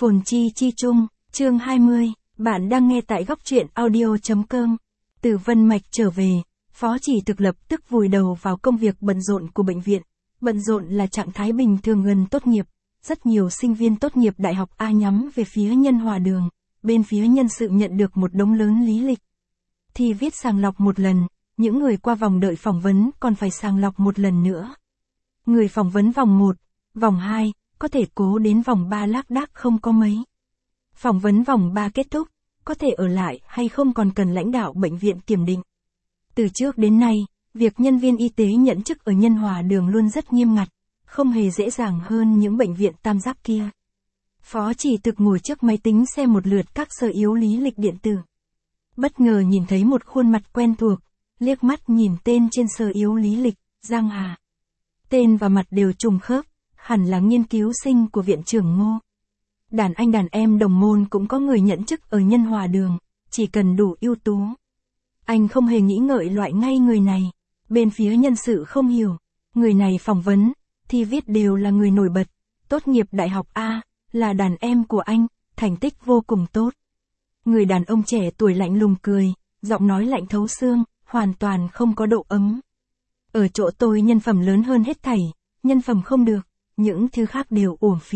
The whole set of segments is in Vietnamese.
Phồn chi chi chung, chương 20, bạn đang nghe tại góc truyện audio.com. Từ Vân Mạch trở về, Phó Chỉ Thực lập tức vùi đầu vào công việc bận rộn của bệnh viện. Bận rộn là trạng thái bình thường gần tốt nghiệp. Rất nhiều sinh viên tốt nghiệp đại học A nhắm về phía Nhân Hòa Đường. Bên phía nhân sự nhận được một đống lớn lý lịch. Thì viết sàng lọc một lần, những người qua vòng đợi phỏng vấn còn phải sàng lọc một lần nữa. Người phỏng vấn vòng 1, vòng 2, có thể cố đến vòng 3 lác đác không có mấy. Phỏng vấn vòng 3 kết thúc, có thể ở lại hay không còn cần lãnh đạo bệnh viện kiểm định. Từ trước đến nay, việc nhân viên y tế nhận chức ở Nhân Hòa Đường luôn rất nghiêm ngặt, không hề dễ dàng hơn những bệnh viện tam giác kia. Phó Chỉ Thực ngồi trước máy tính xem một lượt các sơ yếu lý lịch điện tử. Bất ngờ nhìn thấy một khuôn mặt quen thuộc, liếc mắt nhìn tên trên sơ yếu lý lịch, Giang Hà. Tên và mặt đều trùng khớp, hẳn là nghiên cứu sinh của viện trưởng Ngô. Đàn anh đàn em đồng môn cũng có người nhận chức ở Nhân Hòa Đường, chỉ cần đủ ưu tú. Anh không hề nghĩ ngợi loại ngay người này. Bên phía nhân sự không hiểu, người này phỏng vấn, thì viết đều là người nổi bật, tốt nghiệp đại học A, là đàn em của anh, thành tích vô cùng tốt. Người đàn ông trẻ tuổi lạnh lùng cười, giọng nói lạnh thấu xương, hoàn toàn không có độ ấm. Ở chỗ tôi nhân phẩm lớn hơn hết thảy, nhân phẩm không được, những thứ khác đều uổng phí.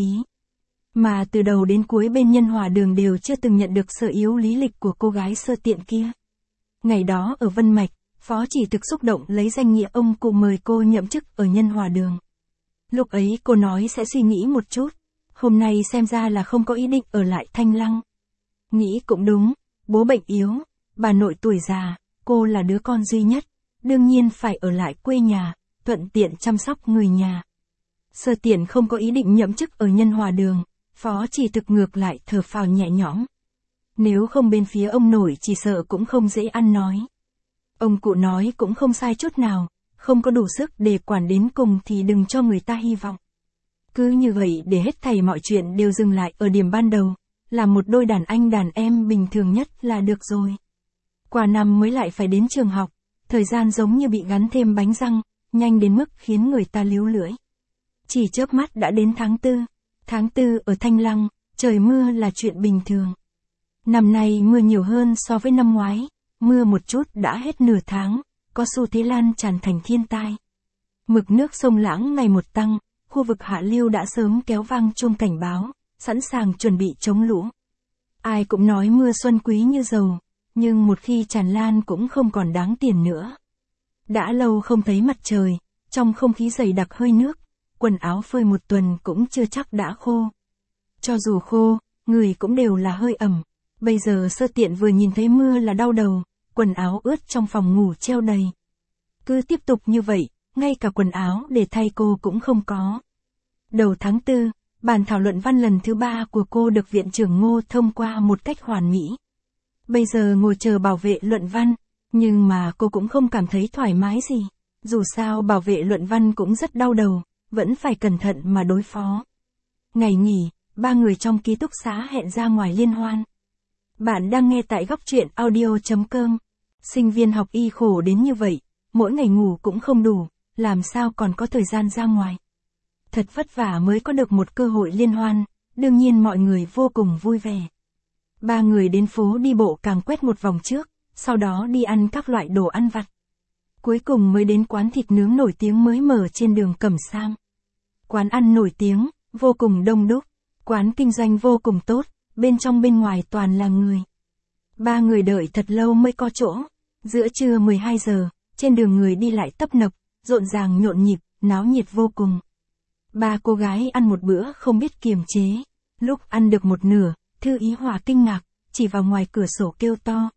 Mà từ đầu đến cuối bên Nhân Hòa Đường đều chưa từng nhận được sơ yếu lý lịch của cô gái sơ tiện kia. Ngày đó ở Vân Mạch, Phó Chỉ Thực xúc động lấy danh nghĩa ông cụ mời cô nhậm chức ở Nhân Hòa Đường. Lúc ấy cô nói sẽ suy nghĩ một chút, hôm nay xem ra là không có ý định ở lại Thanh Lăng. Nghĩ cũng đúng, bố bệnh yếu, bà nội tuổi già, cô là đứa con duy nhất, đương nhiên phải ở lại quê nhà, thuận tiện chăm sóc người nhà. Sơ tiện không có ý định nhậm chức ở Nhân Hòa Đường, Phó Chỉ Thực ngược lại thở phào nhẹ nhõm. Nếu không bên phía ông nội chỉ sợ cũng không dễ ăn nói. Ông cụ nói cũng không sai chút nào, không có đủ sức để quản đến cùng thì đừng cho người ta hy vọng. Cứ như vậy để hết thảy mọi chuyện đều dừng lại ở điểm ban đầu, là một đôi đàn anh đàn em bình thường nhất là được rồi. Qua năm mới lại phải đến trường học, thời gian giống như bị gắn thêm bánh răng, nhanh đến mức khiến người ta líu lưỡi. Chỉ chớp mắt đã đến tháng 4. Tháng 4 ở Thanh Lăng, trời mưa là chuyện bình thường. Năm nay mưa nhiều hơn so với năm ngoái, mưa một chút đã hết nửa tháng, có xu thế lan tràn thành thiên tai. Mực nước sông Lãng ngày một tăng, khu vực hạ lưu đã sớm kéo vang chuông cảnh báo, sẵn sàng chuẩn bị chống lũ. Ai cũng nói mưa xuân quý như dầu, nhưng một khi tràn lan cũng không còn đáng tiền nữa. Đã lâu không thấy mặt trời, trong không khí dày đặc hơi nước, quần áo phơi một tuần cũng chưa chắc đã khô. Cho dù khô, người cũng đều là hơi ẩm. Bây giờ sơ tiện vừa nhìn thấy mưa là đau đầu, quần áo ướt trong phòng ngủ treo đầy. Cứ tiếp tục như vậy, ngay cả quần áo để thay cô cũng không có. Đầu tháng 4, bản thảo luận văn lần thứ 3 của cô được viện trưởng Ngô thông qua một cách hoàn mỹ. Bây giờ ngồi chờ bảo vệ luận văn, nhưng mà cô cũng không cảm thấy thoải mái gì. Dù sao bảo vệ luận văn cũng rất đau đầu, vẫn phải cẩn thận mà đối phó. Ngày nghỉ, ba người trong ký túc xá hẹn ra ngoài liên hoan. Bạn đang nghe tại góc truyện audio.com. Sinh viên học y khổ đến như vậy, mỗi ngày ngủ cũng không đủ, làm sao còn có thời gian ra ngoài. Thật vất vả mới có được một cơ hội liên hoan, đương nhiên mọi người vô cùng vui vẻ. Ba người đến phố đi bộ càng quét một vòng trước, sau đó đi ăn các loại đồ ăn vặt. Cuối cùng mới đến quán thịt nướng nổi tiếng mới mở trên đường Cẩm Sam. Quán ăn nổi tiếng, vô cùng đông đúc, quán kinh doanh vô cùng tốt, bên trong bên ngoài toàn là người. Ba người đợi thật lâu mới có chỗ. Giữa trưa 12 giờ, trên đường người đi lại tấp nập, rộn ràng nhộn nhịp, náo nhiệt vô cùng. Ba cô gái ăn một bữa không biết kiềm chế. Lúc ăn được một nửa, Thư Ý Hòa kinh ngạc, chỉ vào ngoài cửa sổ kêu to.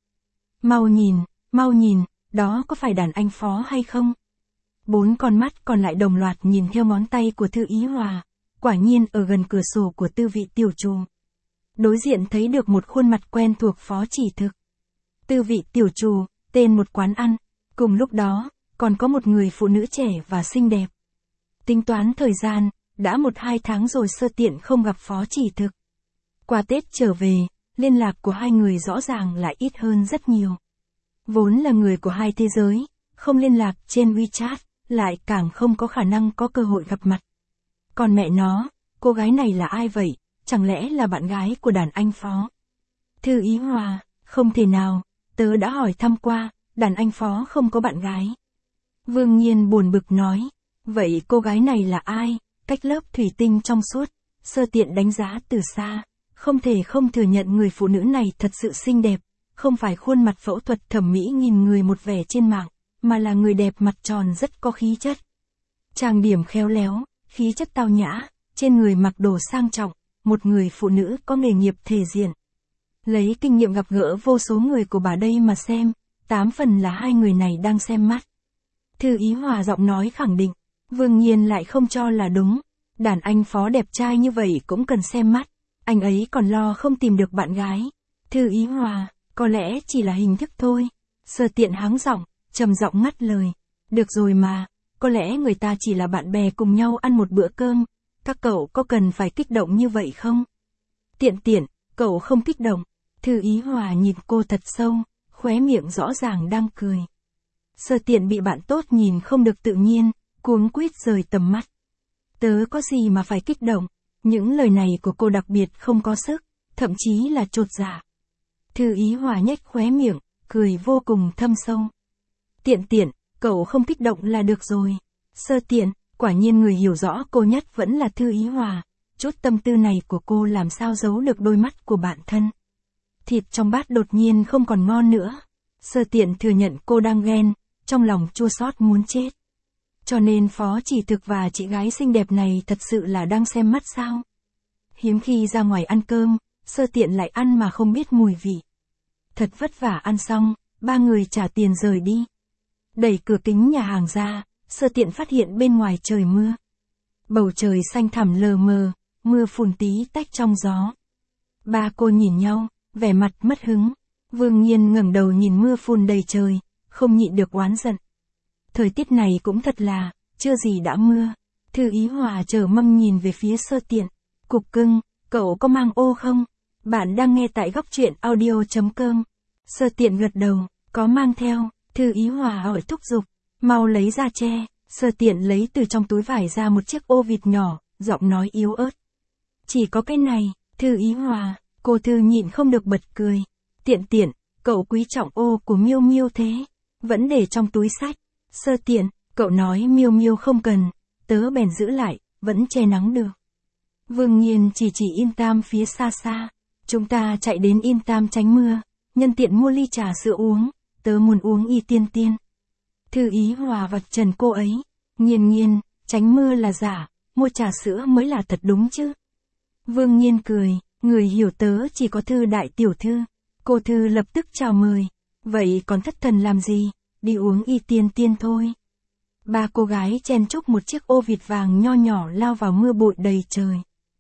Mau nhìn, đó có phải đàn anh Phó hay không? 4 con mắt còn lại đồng loạt nhìn theo ngón tay của Thư Ý Hòa, quả nhiên ở gần cửa sổ của Tư Vị Tiểu Trù. Đối diện thấy được một khuôn mặt quen thuộc Phó Chỉ Thực. Tư Vị Tiểu Trù, tên một quán ăn, cùng lúc đó, còn có một người phụ nữ trẻ và xinh đẹp. Tính toán thời gian, đã 1-2 tháng rồi sơ tiện không gặp Phó Chỉ Thực. Qua Tết trở về, liên lạc của hai người rõ ràng lại ít hơn rất nhiều. Vốn là người của hai thế giới, không liên lạc trên WeChat, lại càng không có khả năng có cơ hội gặp mặt. Còn mẹ nó, cô gái này là ai vậy? chẳng lẽ là bạn gái của đàn anh Phó? Thư Ý Hòa, không thể nào, tớ đã hỏi thăm qua, đàn anh Phó không có bạn gái. Vương Nhiên buồn bực nói, vậy cô gái này là ai? Cách lớp thủy tinh trong suốt, Sơ Tiện đánh giá từ xa, không thể không thừa nhận người phụ nữ này thật sự xinh đẹp, không phải khuôn mặt phẫu thuật thẩm mỹ nghìn người một vẻ trên mạng, mà là người đẹp mặt tròn rất có khí chất. Trang điểm khéo léo, khí chất tao nhã, trên người mặc đồ sang trọng, một người phụ nữ có nghề nghiệp thể diện. Lấy kinh nghiệm gặp gỡ vô số người của bà đây mà xem, 8 phần là hai người này đang xem mắt. Thư Ý Hòa giọng nói khẳng định, Vương Nhiên lại không cho là đúng, đàn anh Phó đẹp trai như vậy cũng cần xem mắt, anh ấy còn lo không tìm được bạn gái. Thư Ý Hòa, có lẽ chỉ là hình thức thôi. Sơ Tiện hắng giọng, trầm giọng ngắt lời, được rồi mà, có lẽ người ta chỉ là bạn bè cùng nhau ăn một bữa cơm, các cậu có cần phải kích động như vậy không? Tiện, cậu không kích động. Thư Ý Hòa nhìn cô thật sâu, khóe miệng rõ ràng đang cười. Sơ Tiện bị bạn tốt nhìn không được tự nhiên, cuống quýt rời tầm mắt. Tớ có gì mà phải kích động, những lời này của cô đặc biệt không có sức, thậm chí là chột dạ. Thư Ý Hòa nhếch khóe miệng, cười vô cùng thâm sâu. Tiện, cậu không kích động là được rồi. Sơ Tiện, quả nhiên người hiểu rõ cô nhất vẫn là Thư Ý Hòa, chút tâm tư này của cô làm sao giấu được đôi mắt của bạn thân. Thịt trong bát đột nhiên không còn ngon nữa. Sơ Tiện thừa nhận cô đang ghen, trong lòng chua xót muốn chết. Cho nên Phó Chỉ Thực và chị gái xinh đẹp này thật sự là đang xem mắt sao? Hiếm khi ra ngoài ăn cơm, Sơ Tiện lại ăn mà không biết mùi vị. Thật vất vả ăn xong, ba người trả tiền rời đi. Đẩy cửa kính nhà hàng ra, Sơ Tiện phát hiện bên ngoài trời mưa. Bầu trời xanh thẳm lờ mờ, mưa phùn tí tách trong gió. Ba cô nhìn nhau, vẻ mặt mất hứng. Vương Nhiên ngẩng đầu nhìn mưa phùn đầy trời, không nhịn được oán giận. Thời tiết này cũng thật là, chưa gì đã mưa. Thư Ý Hòa chờ mong nhìn về phía Sơ Tiện. Cục cưng, cậu có mang ô không? Bạn đang nghe tại góc truyện audio.com. Sơ Tiện gật đầu, có mang theo. Thư Ý Hòa hỏi thúc giục, mau lấy ra che. Sơ Tiện lấy từ trong túi vải ra một chiếc ô vịt nhỏ, giọng nói yếu ớt. Chỉ có cái này. Thư Ý Hòa, cô Thư nhịn không được bật cười. Tiện, cậu quý trọng ô của Miêu Miêu thế, vẫn để trong túi sách. Sơ Tiện, cậu nói Miêu Miêu không cần, tớ bèn giữ lại, vẫn che nắng được. Vương Nhiên chỉ Yên Tam phía xa xa, chúng ta chạy đến Yên Tam tránh mưa, nhân tiện mua ly trà sữa uống, tớ muốn uống y tiên. Thư Ý Hòa vạch trần cô ấy, Nhiên, tránh mưa là giả, mua trà sữa mới là thật đúng chứ. Vương Nhiên cười, người hiểu tớ chỉ có Thư đại tiểu thư. Cô Thư lập tức chào mời, vậy còn thất thần làm gì, đi uống y tiên thôi. Ba cô gái chen chúc một chiếc ô vịt vàng nho nhỏ lao vào mưa bụi đầy trời.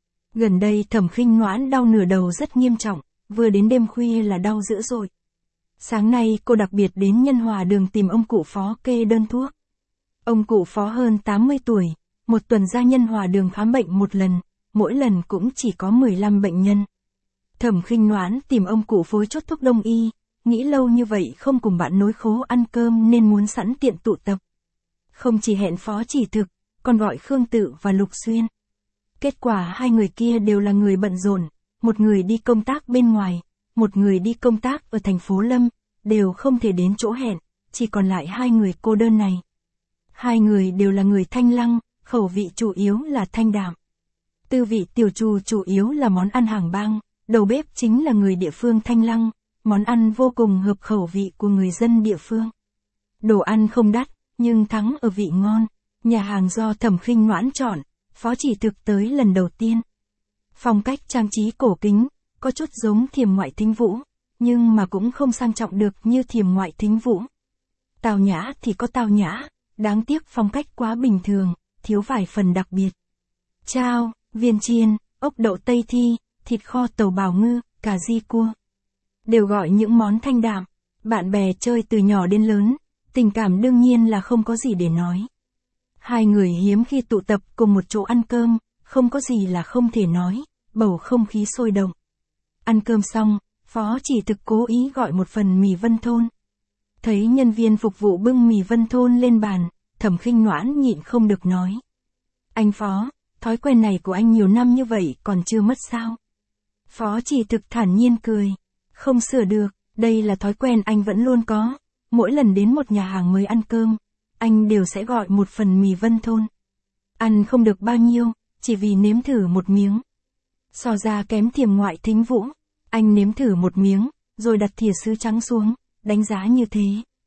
Gần đây Thẩm Khinh Noãn đau nửa đầu rất nghiêm trọng, vừa đến đêm khuya là đau dữ dội. Sáng nay cô đặc biệt đến Nhân Hòa Đường tìm ông cụ Phó kê đơn thuốc. Ông cụ Phó hơn 80 tuổi, một tuần ra Nhân Hòa Đường khám bệnh một lần, mỗi lần cũng chỉ có 15 bệnh nhân. Thẩm Khinh Noãn tìm ông cụ phối chốt thuốc đông y, nghĩ lâu như vậy không cùng bạn nối khố ăn cơm nên muốn sẵn tiện tụ tập. Không chỉ hẹn Phó Chỉ Thực, còn gọi Khương Tự và Lục Xuyên. Kết quả hai người kia đều là người bận rộn, một người đi công tác bên ngoài, một người đi công tác ở thành phố Lâm, đều không thể đến chỗ hẹn, chỉ còn lại hai người cô đơn này. Hai người đều là người Thanh Lăng, khẩu vị chủ yếu là thanh đạm. Tư vị tiểu trù chủ yếu là món ăn hàng bang, đầu bếp chính là người địa phương Thanh Lăng, món ăn vô cùng hợp khẩu vị của người dân địa phương. Đồ ăn không đắt, nhưng thắng ở vị ngon. Nhà hàng do Thẩm Khinh Noãn chọn, Phó Chỉ Thực tới lần đầu tiên. Phong cách trang trí cổ kính, có chút giống Thiểm Ngoại Thính Vũ, nhưng mà cũng không sang trọng được như Thiểm Ngoại Thính Vũ. Tao nhã thì có tao nhã, đáng tiếc phong cách quá bình thường, thiếu vài phần đặc biệt. Chao, viên chiên, ốc đậu Tây Thi, thịt kho tàu bào ngư, cà ri cua. Đều gọi những món thanh đạm, bạn bè chơi từ nhỏ đến lớn, tình cảm đương nhiên là không có gì để nói. Hai người hiếm khi tụ tập cùng một chỗ ăn cơm, không có gì là không thể nói, bầu không khí sôi động. Ăn cơm xong, Phó Chỉ Thực cố ý gọi một phần mì Vân Thôn. Thấy nhân viên phục vụ bưng mì Vân Thôn lên bàn, Thẩm Khinh Noãn nhịn không được nói. Anh Phó, thói quen này của anh nhiều năm như vậy còn chưa mất sao? Phó Chỉ Thực thản nhiên cười. Không sửa được, đây là thói quen anh vẫn luôn có. Mỗi lần đến một nhà hàng mới ăn cơm, anh đều sẽ gọi một phần mì Vân Thôn. Ăn không được bao nhiêu, chỉ vì nếm thử một miếng. So ra kém Thiềm Ngoại Thính Vũ, anh nếm thử một miếng, rồi đặt thìa sứ trắng xuống, đánh giá như thế.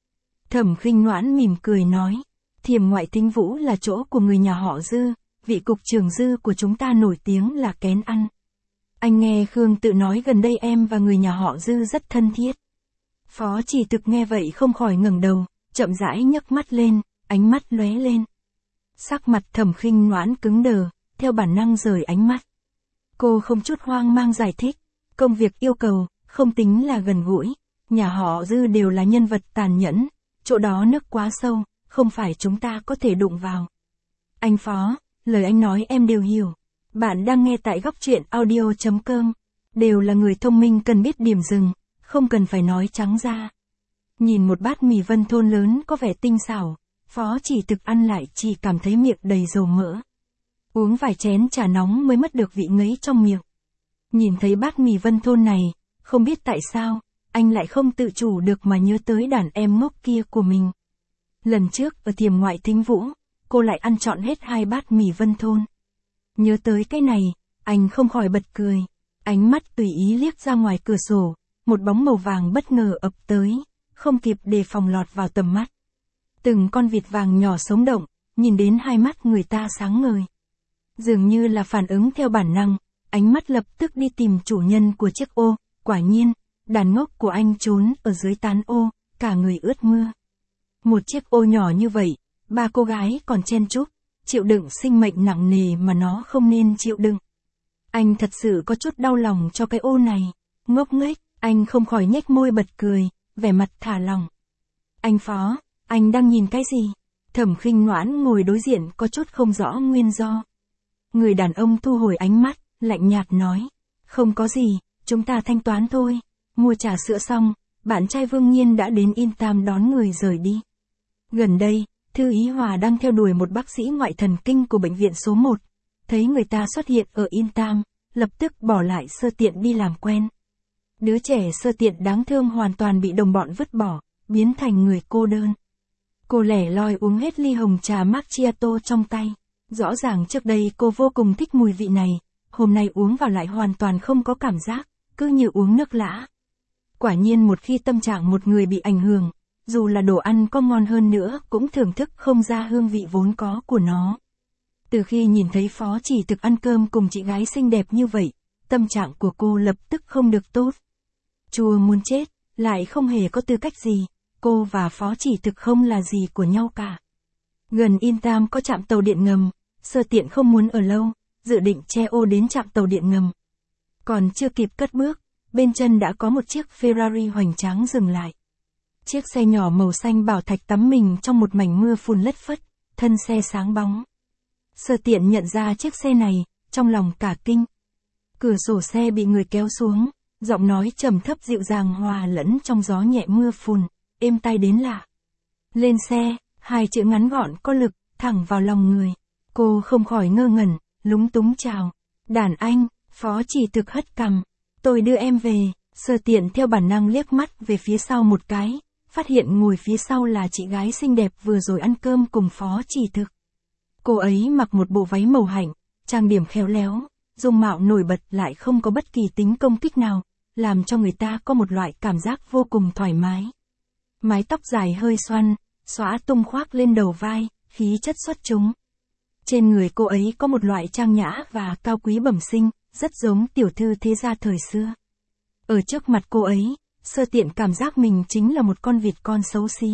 Thẩm Khinh Noãn mỉm cười nói, Thiềm Ngoại Thính Vũ là chỗ của người nhà họ Dư, vị cục trưởng Dư của chúng ta nổi tiếng là kén ăn. Anh nghe Khương tự nói gần đây em và người nhà họ Dư rất thân thiết. Phó Chỉ Thực nghe vậy không khỏi ngẩng đầu, chậm rãi nhấc mắt lên, ánh mắt lóe lên. Sắc mặt Thẩm Khinh Noãn cứng đờ, theo bản năng rời ánh mắt. Cô không chút hoang mang giải thích, công việc yêu cầu, không tính là gần gũi, nhà họ Dư đều là nhân vật tàn nhẫn, chỗ đó nước quá sâu, không phải chúng ta có thể đụng vào. Anh Phó, lời anh nói em đều hiểu. Bạn đang nghe tại góc truyện audio.com. Đều là người thông minh cần biết điểm dừng, không cần phải nói trắng ra. Nhìn một bát mì Vân Thôn lớn có vẻ tinh xảo, Phó Chỉ Thực ăn lại chỉ cảm thấy miệng đầy dầu mỡ. Uống vài chén trà nóng mới mất được vị ngấy trong miệng. Nhìn thấy bát mì Vân Thôn này, không biết tại sao, anh lại không tự chủ được mà nhớ tới đàn em ngốc kia của mình. Lần trước ở Thiềm Ngoại Thính Vũ, cô lại ăn trọn hết 2 bát mì Vân Thôn. Nhớ tới cái này, anh không khỏi bật cười. Ánh mắt tùy ý liếc ra ngoài cửa sổ, một bóng màu vàng bất ngờ ập tới, không kịp đề phòng lọt vào tầm mắt. Từng con vịt vàng nhỏ sống động, nhìn đến hai mắt người ta sáng ngời. Dường như là phản ứng theo bản năng, ánh mắt lập tức đi tìm chủ nhân của chiếc ô, quả nhiên, đàn ngốc của anh trốn ở dưới tán ô, cả người ướt mưa. Một chiếc ô nhỏ như vậy, 3 cô gái còn chen chúc, chịu đựng sinh mệnh nặng nề mà nó không nên chịu đựng. Anh thật sự có chút đau lòng cho cái ô này, ngốc nghếch, anh không khỏi nhếch môi bật cười, vẻ mặt thả lỏng. Anh Phó, anh đang nhìn cái gì? Thẩm Khinh Noãn ngồi đối diện có chút không rõ nguyên do. Người đàn ông thu hồi ánh mắt, lạnh nhạt nói, không có gì, chúng ta thanh toán thôi. Mua trà sữa xong, bạn trai Vương Nhiên đã đến Yên Tam đón người rời đi. Gần đây, Thư Ý Hòa đang theo đuổi một bác sĩ ngoại thần kinh của bệnh viện số 1. Thấy người ta xuất hiện ở Yên Tam, lập tức bỏ lại Sơ Tiện đi làm quen. Đứa trẻ Sơ Tiện đáng thương hoàn toàn bị đồng bọn vứt bỏ, biến thành người cô đơn. Cô lẻ loi uống hết ly hồng trà macchiato trong tay. Rõ ràng trước đây cô vô cùng thích mùi vị này, hôm nay uống vào lại hoàn toàn không có cảm giác, cứ như uống nước lã. Quả nhiên một khi tâm trạng một người bị ảnh hưởng, dù là đồ ăn có ngon hơn nữa cũng thưởng thức không ra hương vị vốn có của nó. Từ khi nhìn thấy Phó Chỉ Thực ăn cơm cùng chị gái xinh đẹp như vậy, tâm trạng của cô lập tức không được tốt. Chua muốn chết, lại không hề có tư cách gì, cô và Phó Chỉ Thực không là gì của nhau cả. Gần Yên Tam có trạm tàu điện ngầm, Sơ Tiện không muốn ở lâu, dự định che ô đến trạm tàu điện ngầm. Còn chưa kịp cất bước, bên chân đã có một chiếc Ferrari hoành tráng dừng lại. Chiếc xe nhỏ màu xanh bảo thạch tắm mình trong một mảnh mưa phùn lất phất, thân xe sáng bóng. Sơ Tiện nhận ra chiếc xe này, trong lòng cả kinh. Cửa sổ xe bị người kéo xuống, giọng nói trầm thấp dịu dàng hòa lẫn trong gió nhẹ mưa phùn, êm tai đến lạ. Lên xe, 2 chữ ngắn gọn có lực, thẳng vào lòng người. Cô không khỏi ngơ ngẩn, lúng túng chào. Đàn anh, Phó Chỉ Thực hất cằm. Tôi đưa em về. Sơ Tiện theo bản năng liếc mắt về phía sau một cái, phát hiện ngồi phía sau là chị gái xinh đẹp vừa rồi ăn cơm cùng Phó Chỉ Thực. Cô ấy mặc một bộ váy màu hạnh, trang điểm khéo léo, dung mạo nổi bật lại không có bất kỳ tính công kích nào, làm cho người ta có một loại cảm giác vô cùng thoải mái. Mái tóc dài hơi xoăn, xõa tung khoác lên đầu vai, khí chất xuất chúng. Trên người cô ấy có một loại trang nhã và cao quý bẩm sinh, rất giống tiểu thư thế gia thời xưa. Ở trước mặt cô ấy, Sơ Tiện cảm giác mình chính là một con vịt con xấu xí.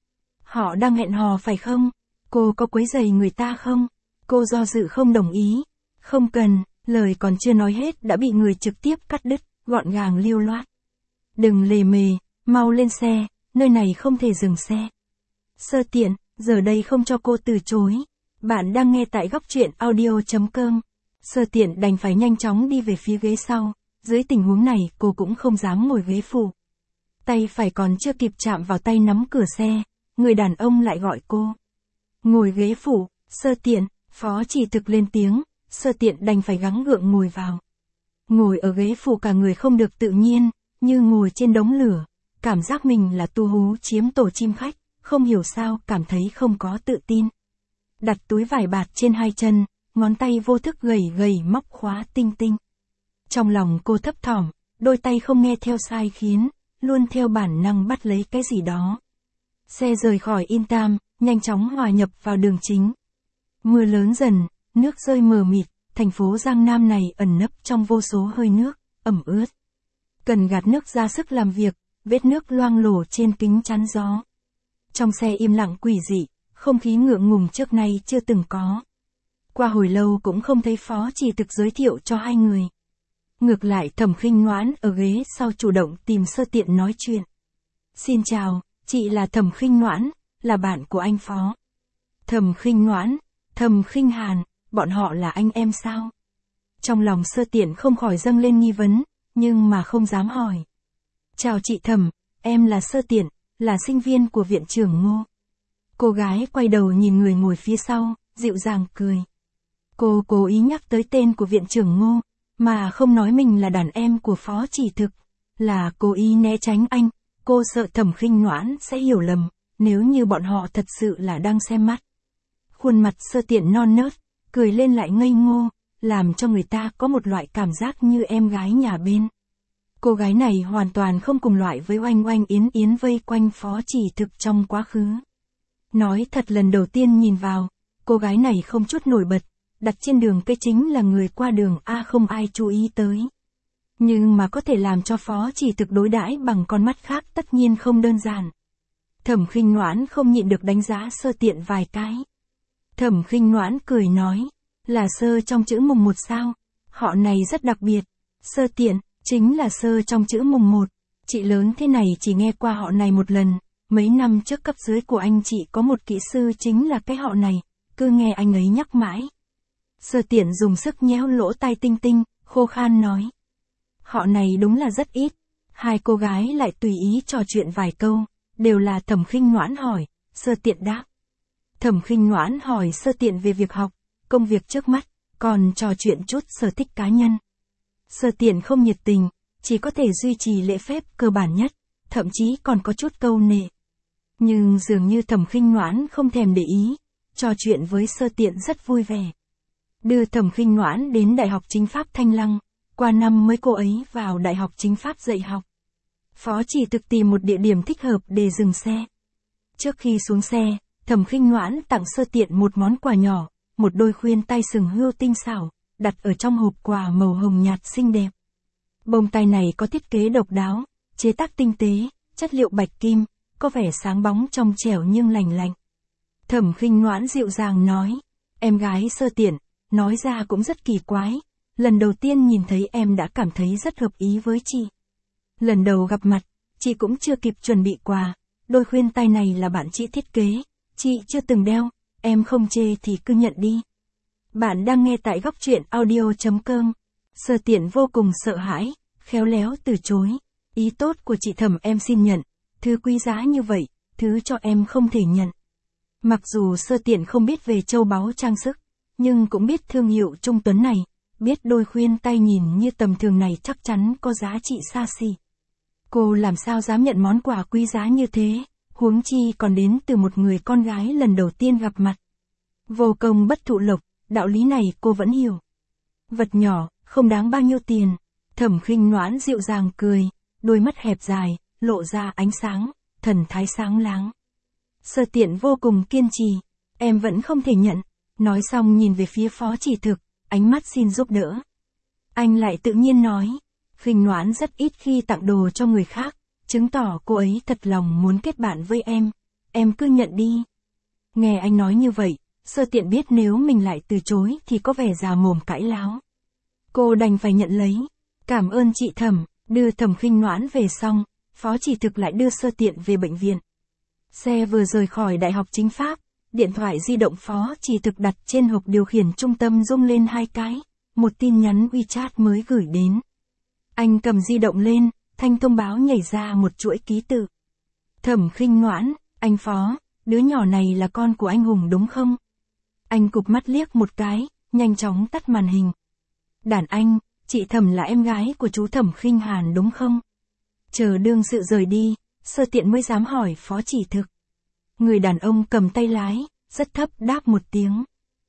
Họ đang hẹn hò phải không? Cô có quấy rầy người ta không? Cô do dự không đồng ý. Không cần, lời còn chưa nói hết đã bị người trực tiếp cắt đứt, gọn gàng lưu loát. Đừng lề mề, mau lên xe, nơi này không thể dừng xe. Sơ Tiện, giờ đây không cho cô từ chối. Bạn đang nghe tại góc truyện audio.com. Sơ Tiện đành phải nhanh chóng đi về phía ghế sau. Dưới tình huống này cô cũng không dám ngồi ghế phụ. Tay phải còn chưa kịp chạm vào tay nắm cửa xe, người đàn ông lại gọi cô. Ngồi ghế phụ, Sơ Tiện, Phó Chỉ Thực lên tiếng, Sơ Tiện đành phải gắng gượng ngồi vào. Ngồi ở ghế phụ cả người không được tự nhiên, như ngồi trên đống lửa, cảm giác mình là tu hú chiếm tổ chim khách, không hiểu sao cảm thấy không có tự tin. Đặt túi vải bạt trên hai chân, ngón tay vô thức gầy gầy móc khóa tinh tinh. Trong lòng cô thấp thỏm, đôi tay không nghe theo sai khiến, luôn theo bản năng bắt lấy cái gì đó. Xe rời khỏi Intam, nhanh chóng hòa nhập vào đường chính. Mưa lớn dần, nước rơi mờ mịt, thành phố Giang Nam này ẩn nấp trong vô số hơi nước, ẩm ướt. Cần gạt nước ra sức làm việc, vết nước loang lổ trên kính chắn gió. Trong xe im lặng quỷ dị, không khí ngượng ngùng trước nay chưa từng có. Qua hồi lâu cũng không thấy Phó Chỉ Thực giới thiệu cho hai người. Ngược lại Thẩm Khinh Ngoãn ở ghế sau chủ động tìm Sơ Tiện nói chuyện. Xin chào, chị là Thẩm Khinh Ngoãn, là bạn của anh Phó. Thẩm Khinh Ngoãn, Thẩm Khinh Hàn, bọn họ là anh em sao? Trong lòng Sơ Tiện không khỏi dâng lên nghi vấn, nhưng mà không dám hỏi. Chào chị Thẩm, em là Sơ Tiện, là sinh viên của viện trưởng Ngô. Cô gái quay đầu nhìn người ngồi phía sau, dịu dàng cười. Cô cố ý nhắc tới tên của viện trưởng Ngô, mà không nói mình là đàn em của Phó Chỉ Thực, là cố ý né tránh anh, cô sợ Thẩm Khinh Ngoãn sẽ hiểu lầm, nếu như bọn họ thật sự là đang xem mắt. Khuôn mặt Sơ Tiện non nớt, cười lên lại ngây ngô, làm cho người ta có một loại cảm giác như em gái nhà bên. Cô gái này hoàn toàn không cùng loại với Oanh Oanh Yến Yến vây quanh Phó Chỉ Thực trong quá khứ. Nói thật lần đầu tiên nhìn vào, cô gái này không chút nổi bật, đặt trên đường cái chính là người qua đường không ai chú ý tới. Nhưng mà có thể làm cho Phó Chỉ Thực đối đãi bằng con mắt khác tất nhiên không đơn giản. Thẩm Khinh Ngoãn không nhịn được đánh giá Sơ Tiện vài cái. Thẩm Khinh Ngoãn cười nói, là Sơ trong chữ mùng 1 sao, họ này rất đặc biệt. Sơ Tiện, chính là Sơ trong chữ mùng 1, chị lớn thế này chỉ nghe qua họ này một lần, mấy năm trước cấp dưới của anh chị có một kỹ sư chính là cái họ này, cứ nghe anh ấy nhắc mãi. Sơ Tiện dùng sức nhéo lỗ tai tinh tinh, khô khan nói. Họ này đúng là rất ít. Hai cô gái lại tùy ý trò chuyện vài câu, đều là Thẩm Khinh Ngoãn hỏi, Sơ Tiện đáp. Thẩm Khinh Ngoãn hỏi Sơ Tiện về việc học, công việc trước mắt, còn trò chuyện chút sở thích cá nhân. Sơ Tiện không nhiệt tình, chỉ có thể duy trì lễ phép cơ bản nhất, thậm chí còn có chút câu nệ. Nhưng dường như Thẩm Khinh Ngoãn không thèm để ý, trò chuyện với Sơ Tiện rất vui vẻ. Đưa Thẩm Khinh Ngoãn đến Đại học Chính pháp Thanh Lăng, qua năm mới cô ấy vào Đại học Chính pháp dạy học. Phó Chỉ Thực tìm một địa điểm thích hợp để dừng xe. Trước khi xuống xe, Thẩm Khinh Ngoãn tặng Sơ Tiện một món quà nhỏ, một đôi khuyên tai sừng hươu tinh xảo, đặt ở trong hộp quà màu hồng nhạt xinh đẹp. Bông tai này có thiết kế độc đáo, chế tác tinh tế, chất liệu bạch kim, có vẻ sáng bóng trong trẻo nhưng lành lạnh. Thẩm Khinh Ngoãn dịu dàng nói, em gái Sơ Tiện, nói ra cũng rất kỳ quái, lần đầu tiên nhìn thấy em đã cảm thấy rất hợp ý với chị. Lần đầu gặp mặt, chị cũng chưa kịp chuẩn bị quà, đôi khuyên tai này là bạn chị thiết kế, chị chưa từng đeo, em không chê thì cứ nhận đi. Bạn đang nghe tại góc truyện audio.com. Sơ Tiện vô cùng sợ hãi, khéo léo từ chối. Ý tốt của chị Thẩm em xin nhận, thứ quý giá như vậy, thứ cho em không thể nhận. Mặc dù Sơ Tiện không biết về châu báu trang sức, nhưng cũng biết thương hiệu Trung Tuấn này, biết đôi khuyên tai nhìn như tầm thường này chắc chắn có giá trị xa xỉ. Cô làm sao dám nhận món quà quý giá như thế, huống chi còn đến từ một người con gái lần đầu tiên gặp mặt. Vô công bất thụ lộc, đạo lý này cô vẫn hiểu. Vật nhỏ, không đáng bao nhiêu tiền. Thẩm Khinh Ngoãn dịu dàng cười, đôi mắt hẹp dài, lộ ra ánh sáng, thần thái sáng láng. Sơ Tiện vô cùng kiên trì, em vẫn không thể nhận. Nói xong nhìn về phía Phó Chỉ Thực, ánh mắt xin giúp đỡ. Anh lại tự nhiên nói, Khinh Ngoãn rất ít khi tặng đồ cho người khác, chứng tỏ cô ấy thật lòng muốn kết bạn với em cứ nhận đi. Nghe anh nói như vậy, Sơ Tiện biết nếu mình lại từ chối thì có vẻ già mồm cãi láo. Cô đành phải nhận lấy. Cảm ơn chị Thẩm, đưa Thẩm Khinh Ngoãn về xong, Phó Chỉ Thực lại đưa Sơ Tiện về bệnh viện. Xe vừa rời khỏi Đại học Chính pháp, điện thoại di động Phó Chỉ Thực đặt trên hộp điều khiển trung tâm rung lên 2 cái, một tin nhắn WeChat mới gửi đến. Anh cầm di động lên, thanh thông báo nhảy ra một chuỗi ký tự. Thẩm Khinh Ngoãn, anh Phó, đứa nhỏ này là con của anh Hùng đúng không? Anh cụp mắt liếc một cái, nhanh chóng tắt màn hình. Đàn anh, chị Thẩm là em gái của chú Thẩm Khinh Hàn đúng không? Chờ đương sự rời đi, Sơ Tiện mới dám hỏi phó chỉ thực. Người đàn ông cầm tay lái, rất thấp đáp một tiếng.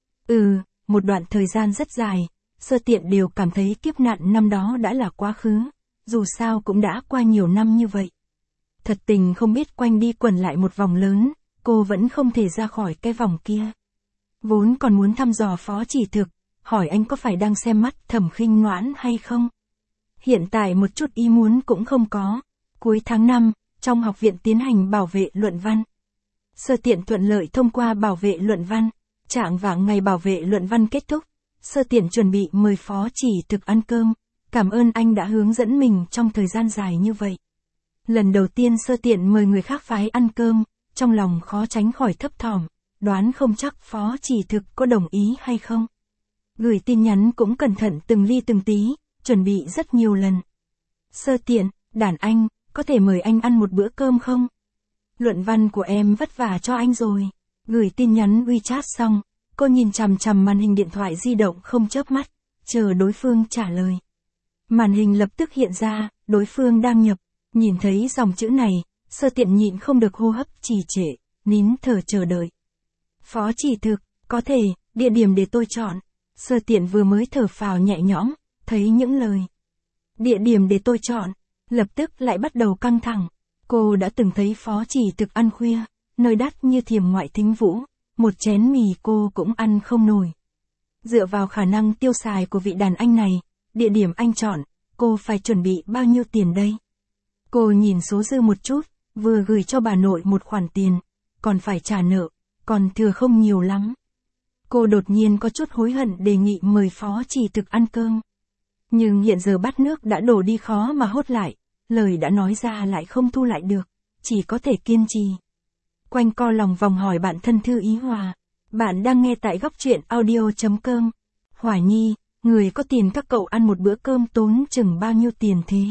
Một đoạn thời gian rất dài, Sơ Tiện đều cảm thấy kiếp nạn năm đó đã là quá khứ, dù sao cũng đã qua nhiều năm như vậy. Thật tình không biết quanh đi quẩn lại một vòng lớn, cô vẫn không thể ra khỏi cái vòng kia. Vốn còn muốn thăm dò phó chỉ thực, hỏi anh có phải đang xem mắt Thẩm Khinh Ngoãn hay không. Hiện tại một chút ý muốn cũng không có. Cuối tháng 5, trong học viện tiến hành bảo vệ luận văn. Sơ Tiện thuận lợi thông qua bảo vệ luận văn. Chạng vạng ngày bảo vệ luận văn kết thúc, Sơ Tiện chuẩn bị mời phó chỉ thực ăn cơm. Cảm ơn anh đã hướng dẫn mình trong thời gian dài như vậy. Lần đầu tiên Sơ Tiện mời người khác phái ăn cơm, trong lòng khó tránh khỏi thấp thỏm, đoán không chắc phó chỉ thực có đồng ý hay không. Gửi tin nhắn cũng cẩn thận từng ly từng tí, chuẩn bị rất nhiều lần. Sơ Tiện, đàn anh, có thể mời anh ăn một bữa cơm không? Luận văn của em vất vả cho anh rồi. Gửi tin nhắn WeChat xong, cô nhìn chằm chằm màn hình điện thoại di động không chớp mắt, chờ đối phương trả lời. Màn hình lập tức hiện ra, đối phương đang nhập. Nhìn thấy dòng chữ này, Sơ Tiện nhịn không được hô hấp trì trệ, nín thở chờ đợi. Phó chỉ thực, có thể, địa điểm để tôi chọn. Sơ Tiện vừa mới thở phào nhẹ nhõm, thấy những lời. Địa điểm để tôi chọn, lập tức lại bắt đầu căng thẳng. Cô đã từng thấy phó chỉ thực ăn khuya, nơi đắt như Thiểm Ngoại Thính Vũ, một chén mì cô cũng ăn không nổi. Dựa vào khả năng tiêu xài của vị đàn anh này, địa điểm anh chọn, cô phải chuẩn bị bao nhiêu tiền đây? Cô nhìn số dư một chút, vừa gửi cho bà nội một khoản tiền, còn phải trả nợ, còn thừa không nhiều lắm. Cô đột nhiên có chút hối hận đề nghị mời phó chỉ thực ăn cơm. Nhưng hiện giờ bát nước đã đổ đi khó mà hốt lại, lời đã nói ra lại không thu lại được, chỉ có thể kiên trì. Quanh co lòng vòng hỏi bạn thân Thư Ý Hòa. Bạn đang nghe tại góc truyện audio.com. Hòa Nhi, người có tiền các cậu ăn một bữa cơm tốn chừng bao nhiêu tiền thế?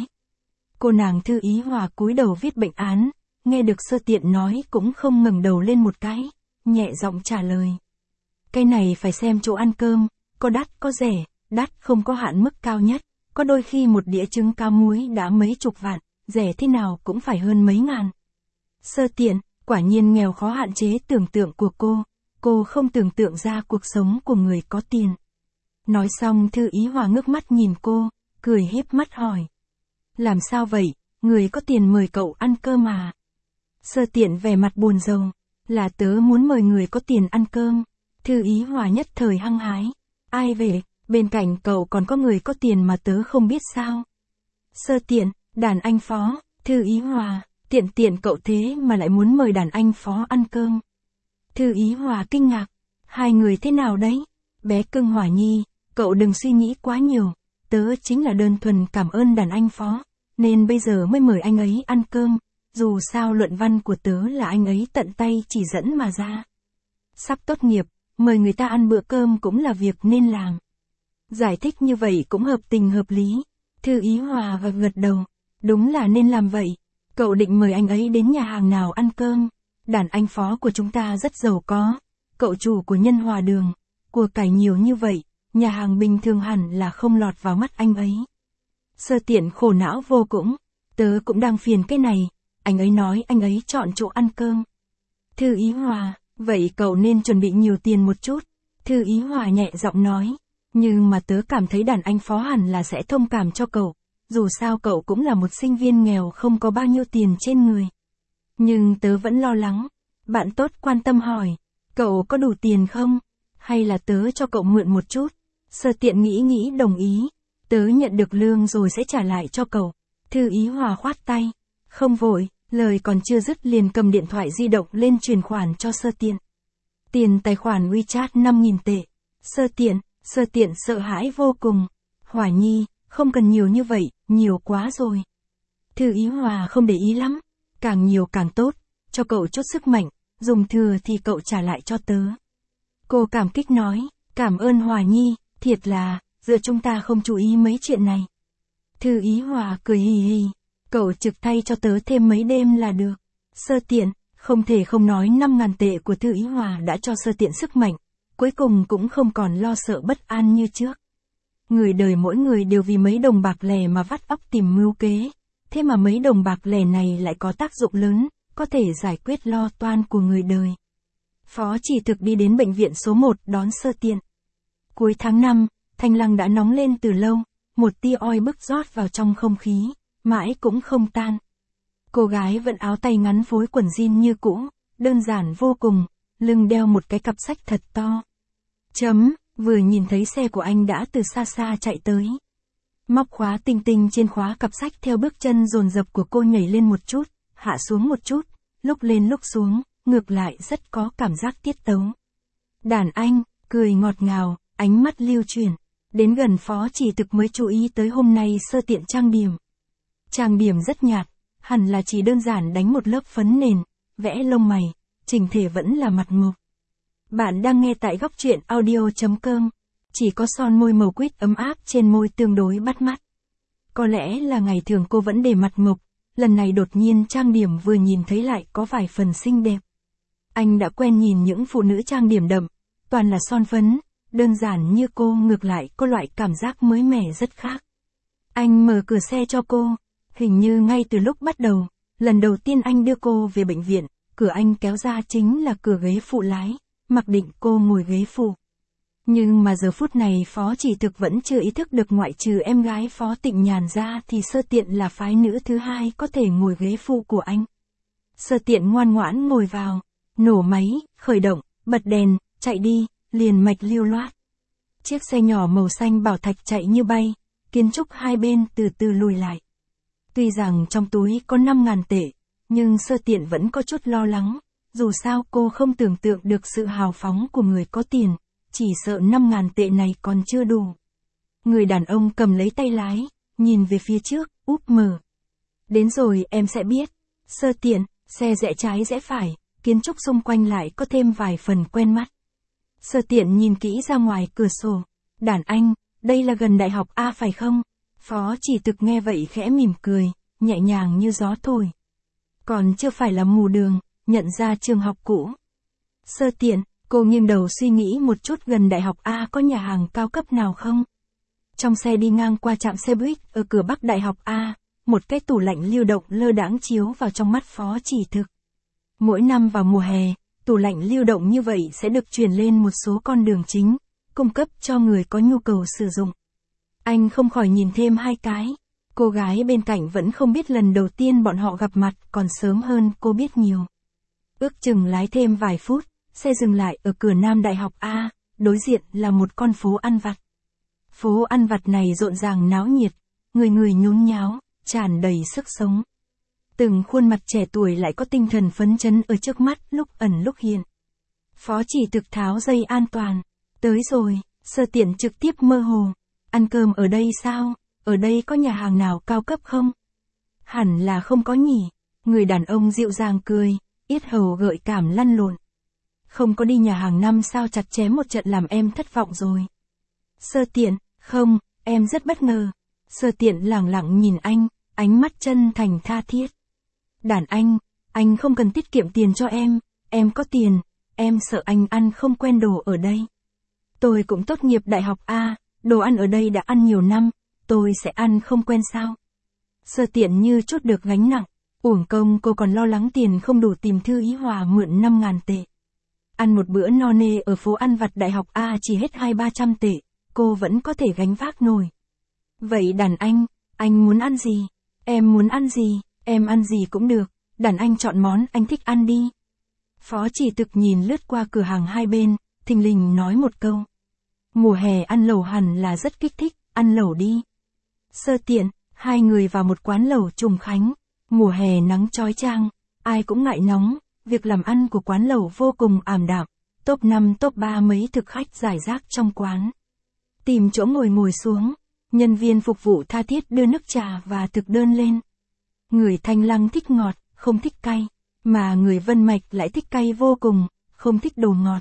Cô nàng Thư Ý Hòa cúi đầu viết bệnh án, nghe được Sơ Tiện nói cũng không ngẩng đầu lên một cái, nhẹ giọng trả lời. Cái này phải xem chỗ ăn cơm, có đắt có rẻ, đắt không có hạn mức cao nhất, có đôi khi một đĩa trứng cao muối đã mấy chục vạn, rẻ thế nào cũng phải hơn mấy ngàn. Sơ Tiện, quả nhiên nghèo khó hạn chế tưởng tượng của cô không tưởng tượng ra cuộc sống của người có tiền. Nói xong Thư Ý Hòa ngước mắt nhìn cô, cười híp mắt hỏi. Làm sao vậy, người có tiền mời cậu ăn cơm à? Sơ Tiện vẻ mặt buồn rầu, là tớ muốn mời người có tiền ăn cơm. Thư Ý Hòa nhất thời hăng hái. Ai về, bên cạnh cậu còn có người có tiền mà tớ không biết sao? Sơ Tiện, đàn anh Phó. Thư Ý Hòa, tiện cậu thế mà lại muốn mời đàn anh Phó ăn cơm. Thư Ý Hòa kinh ngạc. Hai người thế nào đấy? Bé cưng Hòa Nhi, cậu đừng suy nghĩ quá nhiều. Tớ chính là đơn thuần cảm ơn đàn anh Phó, nên bây giờ mới mời anh ấy ăn cơm. Dù sao luận văn của tớ là anh ấy tận tay chỉ dẫn mà ra. Sắp tốt nghiệp, mời người ta ăn bữa cơm cũng là việc nên làm. Giải thích như vậy cũng hợp tình hợp lý. Thư Ý Hòa gật đầu. Đúng là nên làm vậy. Cậu định mời anh ấy đến nhà hàng nào ăn cơm? Đàn anh Phó của chúng ta rất giàu có. Cậu chủ của Nhân Hòa Đường. Của cải nhiều như vậy, nhà hàng bình thường hẳn là không lọt vào mắt anh ấy. Sơ Tiện khổ não vô cùng. Tớ cũng đang phiền cái này. Anh ấy nói anh ấy chọn chỗ ăn cơm. Thư Ý Hòa, vậy cậu nên chuẩn bị nhiều tiền một chút. Thư Ý Hòa nhẹ giọng nói. Nhưng mà tớ cảm thấy đàn anh Phó hẳn là sẽ thông cảm cho cậu. Dù sao cậu cũng là một sinh viên nghèo không có bao nhiêu tiền trên người. Nhưng tớ vẫn lo lắng. Bạn tốt quan tâm hỏi. Cậu có đủ tiền không? Hay là tớ cho cậu mượn một chút? Sơ Tiện nghĩ đồng ý. Tớ nhận được lương rồi sẽ trả lại cho cậu. Thư Ý Hòa khoát tay. Không vội, lời còn chưa dứt liền cầm điện thoại di động lên chuyển khoản cho Sơ Tiện. Tiền tài khoản WeChat 5.000 tệ. Sơ Tiện sợ hãi vô cùng. Hòa Nhi, không cần nhiều như vậy, nhiều quá rồi. Thư Ý Hòa không để ý lắm. Càng nhiều càng tốt, cho cậu chút sức mạnh, dùng thừa thì cậu trả lại cho tớ. Cô cảm kích nói, cảm ơn Hòa Nhi, thiệt là, giữa chúng ta không chú ý mấy chuyện này. Thư Ý Hòa cười hì hì, cậu trực thay cho tớ thêm mấy đêm là được. Sơ Tiện, không thể không nói 5.000 tệ của Thư Ý Hòa đã cho Sơ Tiện sức mạnh, Cuối cùng cũng không còn lo sợ bất an như trước. Người đời mỗi người đều vì mấy đồng bạc lẻ mà vắt óc tìm mưu kế, thế mà mấy đồng bạc lẻ này lại có tác dụng lớn, có thể giải quyết lo toan của người đời. Phó Chỉ Thực đi đến bệnh viện số 1 đón Sơ Tiện. Cuối tháng 5, thanh lăng đã nóng lên từ lâu, một tia oi bức rót vào trong không khí, mãi cũng không tan. Cô gái vẫn áo tay ngắn phối quần jean như cũ, đơn giản vô cùng, lưng đeo một cái cặp sách thật to. Vừa nhìn thấy xe của anh đã từ xa xa chạy tới. Móc khóa tinh tinh trên khóa cặp sách theo bước chân dồn dập của cô nhảy lên một chút, hạ xuống một chút, lúc lên lúc xuống, ngược lại rất có cảm giác tiết tấu. Đàn anh, cười ngọt ngào, ánh mắt lưu chuyển. Đến gần Phó Chỉ Thực mới chú ý tới hôm nay Sơ Tiện trang điểm. Trang điểm rất nhạt, hẳn là chỉ đơn giản đánh một lớp phấn nền, vẽ lông mày, chỉnh thể vẫn là mặt mộc. Bạn đang nghe tại góc truyện audio.com. Chỉ có son môi màu quýt ấm áp trên môi tương đối bắt mắt. Có lẽ là ngày thường cô vẫn để mặt mộc, lần này đột nhiên trang điểm vừa nhìn thấy lại có vài phần xinh đẹp. Anh đã quen nhìn những phụ nữ trang điểm đậm, toàn là son phấn, đơn giản như cô ngược lại có loại cảm giác mới mẻ rất khác. Anh mở cửa xe cho cô, hình như ngay từ lúc bắt đầu, lần đầu tiên anh đưa cô về bệnh viện, cửa anh kéo ra chính là cửa ghế phụ lái, mặc định cô ngồi ghế phụ. Nhưng mà giờ phút này Phó Chỉ Thực vẫn chưa ý thức được ngoại trừ em gái Phó Tịnh Nhàn ra thì Sơ Tiện là phái nữ thứ hai có thể ngồi ghế phụ của anh. Sơ Tiện ngoan ngoãn ngồi vào, nổ máy, khởi động, bật đèn, chạy đi, liền mạch lưu loát. Chiếc xe nhỏ màu xanh bảo thạch chạy như bay, kiến trúc hai bên từ từ lùi lại. Tuy rằng trong túi có 5.000 tệ, nhưng Sơ Tiện vẫn có chút lo lắng, dù sao cô không tưởng tượng được sự hào phóng của người có tiền, chỉ sợ 5.000 tệ này còn chưa đủ. Người đàn ông cầm lấy tay lái, nhìn về phía trước, úp mở. Đến rồi em sẽ biết. Sơ Tiện, xe rẽ trái rẽ phải, kiến trúc xung quanh lại có thêm vài phần quen mắt. Sơ Tiện nhìn kỹ ra ngoài cửa sổ. Đàn anh, đây là gần đại học A phải không? Phó Chỉ Thực nghe vậy khẽ mỉm cười, nhẹ nhàng như gió thổi. Còn chưa phải là mù đường, nhận ra trường học cũ. Sơ Tiện, cô nghiêng đầu suy nghĩ một chút gần đại học A có nhà hàng cao cấp nào không? Trong xe đi ngang qua trạm xe buýt ở cửa Bắc đại học A, một cái tủ lạnh lưu động lơ đãng chiếu vào trong mắt Phó Chỉ Thực. Mỗi năm vào mùa hè, tủ lạnh lưu động như vậy sẽ được chuyển lên một số con đường chính, cung cấp cho người có nhu cầu sử dụng. Anh không khỏi nhìn thêm hai cái. Cô gái bên cạnh vẫn không biết lần đầu tiên bọn họ gặp mặt còn sớm hơn cô biết nhiều. Ước chừng lái thêm vài phút, xe dừng lại ở cửa Nam Đại học A, đối diện là một con phố ăn vặt. Phố ăn vặt này rộn ràng náo nhiệt, người người nhốn nháo, tràn đầy sức sống. Từng khuôn mặt trẻ tuổi lại có tinh thần phấn chấn ở trước mắt lúc ẩn lúc hiện. Phó Chỉ Thực tháo dây an toàn. Tới rồi, Sơ Tiện trực tiếp mơ hồ. Ăn cơm ở đây sao? Ở đây có nhà hàng nào cao cấp không? Hẳn là không có nhỉ. Người đàn ông dịu dàng cười, yết hầu gợi cảm lăn lộn. Không có đi nhà hàng 5 sao chặt chém một trận làm em thất vọng rồi. Sơ Tiện, không, em rất bất ngờ. Sơ Tiện lẳng lặng nhìn anh, ánh mắt chân thành tha thiết. Đàn anh không cần tiết kiệm tiền cho em có tiền, em sợ anh ăn không quen đồ ở đây. Tôi cũng tốt nghiệp đại học A, đồ ăn ở đây đã ăn nhiều năm, tôi sẽ ăn không quen sao? Sơ Tiện như chút được gánh nặng, uổng công cô còn lo lắng tiền không đủ tìm Thư Ý Hòa mượn 5.000 tệ. Ăn một bữa no nê ở phố ăn vặt đại học A chỉ hết 200-300 tệ, cô vẫn có thể gánh vác nổi. Vậy đàn anh muốn ăn gì? Em muốn ăn gì? Em ăn gì cũng được, đàn anh chọn món anh thích ăn đi. Phó Chỉ Thực nhìn lướt qua cửa hàng hai bên, thình lình nói một câu. Mùa hè ăn lẩu hẳn là rất kích thích, ăn lẩu đi. Sơ Tiện, hai người vào một quán lẩu Trùng Khánh. Mùa hè nắng chói chang, ai cũng ngại nóng, việc làm ăn của quán lẩu vô cùng ảm đạm. Top 5 top 3 mấy thực khách rải rác trong quán. Tìm chỗ ngồi xuống, nhân viên phục vụ tha thiết đưa nước trà và thực đơn lên. Người Thanh Lăng thích ngọt, không thích cay, mà người Vân Mạch lại thích cay vô cùng, không thích đồ ngọt.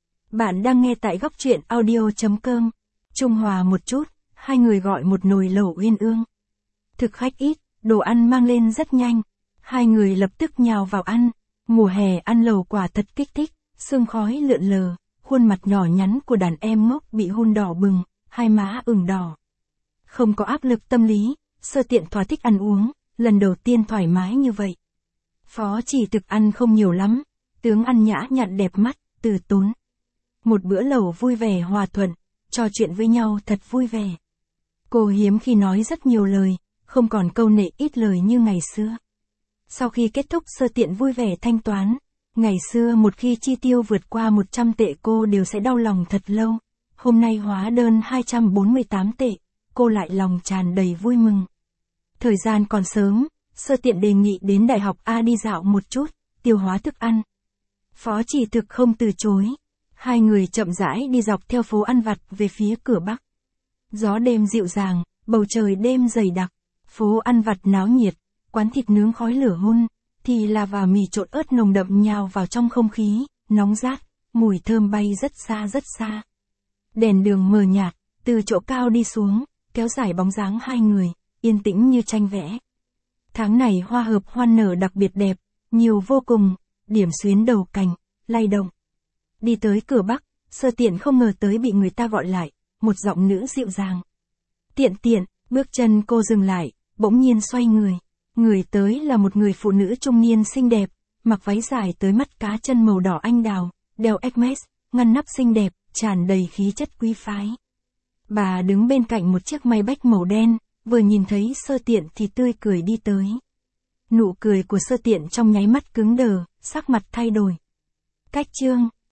Bạn đang nghe tại góc truyện audio.com. Trung hòa một chút, hai người gọi một nồi lẩu uyên ương. Thực khách ít, đồ ăn mang lên rất nhanh. Hai người lập tức nhào vào ăn. Mùa hè ăn lẩu quả thật kích thích, sương khói lượn lờ, khuôn mặt nhỏ nhắn của đàn em ngốc bị hôn đỏ bừng, hai má ửng đỏ. Không có áp lực tâm lý, Sơ Tiện thỏa thích ăn uống, lần đầu tiên thoải mái như vậy. Phó Chỉ Thực ăn không nhiều lắm, tướng ăn nhã nhặn đẹp mắt, từ tốn. Một bữa lẩu vui vẻ hòa thuận, trò chuyện với nhau thật vui vẻ. Cô hiếm khi nói rất nhiều lời, không còn câu nệ ít lời như ngày xưa. Sau khi kết thúc Sơ Tiện vui vẻ thanh toán, ngày xưa một khi chi tiêu vượt qua 100 tệ cô đều sẽ đau lòng thật lâu. Hôm nay hóa đơn 248 tệ, cô lại lòng tràn đầy vui mừng. Thời gian còn sớm, Sơ Tiện đề nghị đến Đại học A đi dạo một chút, tiêu hóa thức ăn. Phó Chỉ Thực không từ chối. Hai người chậm rãi đi dọc theo phố ăn vặt về phía cửa Bắc. Gió đêm dịu dàng, bầu trời đêm dày đặc, phố ăn vặt náo nhiệt, quán thịt nướng khói lửa hun, thì là và mì trộn ớt nồng đậm nhào vào trong không khí, nóng rát, mùi thơm bay rất xa rất xa. Đèn đường mờ nhạt, từ chỗ cao đi xuống, kéo dài bóng dáng hai người, yên tĩnh như tranh vẽ. Tháng này hoa hợp hoan nở đặc biệt đẹp, nhiều vô cùng, điểm xuyến đầu cành, lay động. Đi tới cửa Bắc, Sơ Tiện không ngờ tới bị người ta gọi lại, một giọng nữ dịu dàng. Tiện Tiện, bước chân cô dừng lại, bỗng nhiên xoay người. Người tới là một người phụ nữ trung niên xinh đẹp, mặc váy dài tới mắt cá chân màu đỏ anh đào, đeo Hermes, ngăn nắp xinh đẹp, tràn đầy khí chất quý phái. Bà đứng bên cạnh một chiếc Maybach màu đen, vừa nhìn thấy Sơ Tiện thì tươi cười đi tới. Nụ cười của Sơ Tiện trong nháy mắt cứng đờ, sắc mặt thay đổi. Cách chương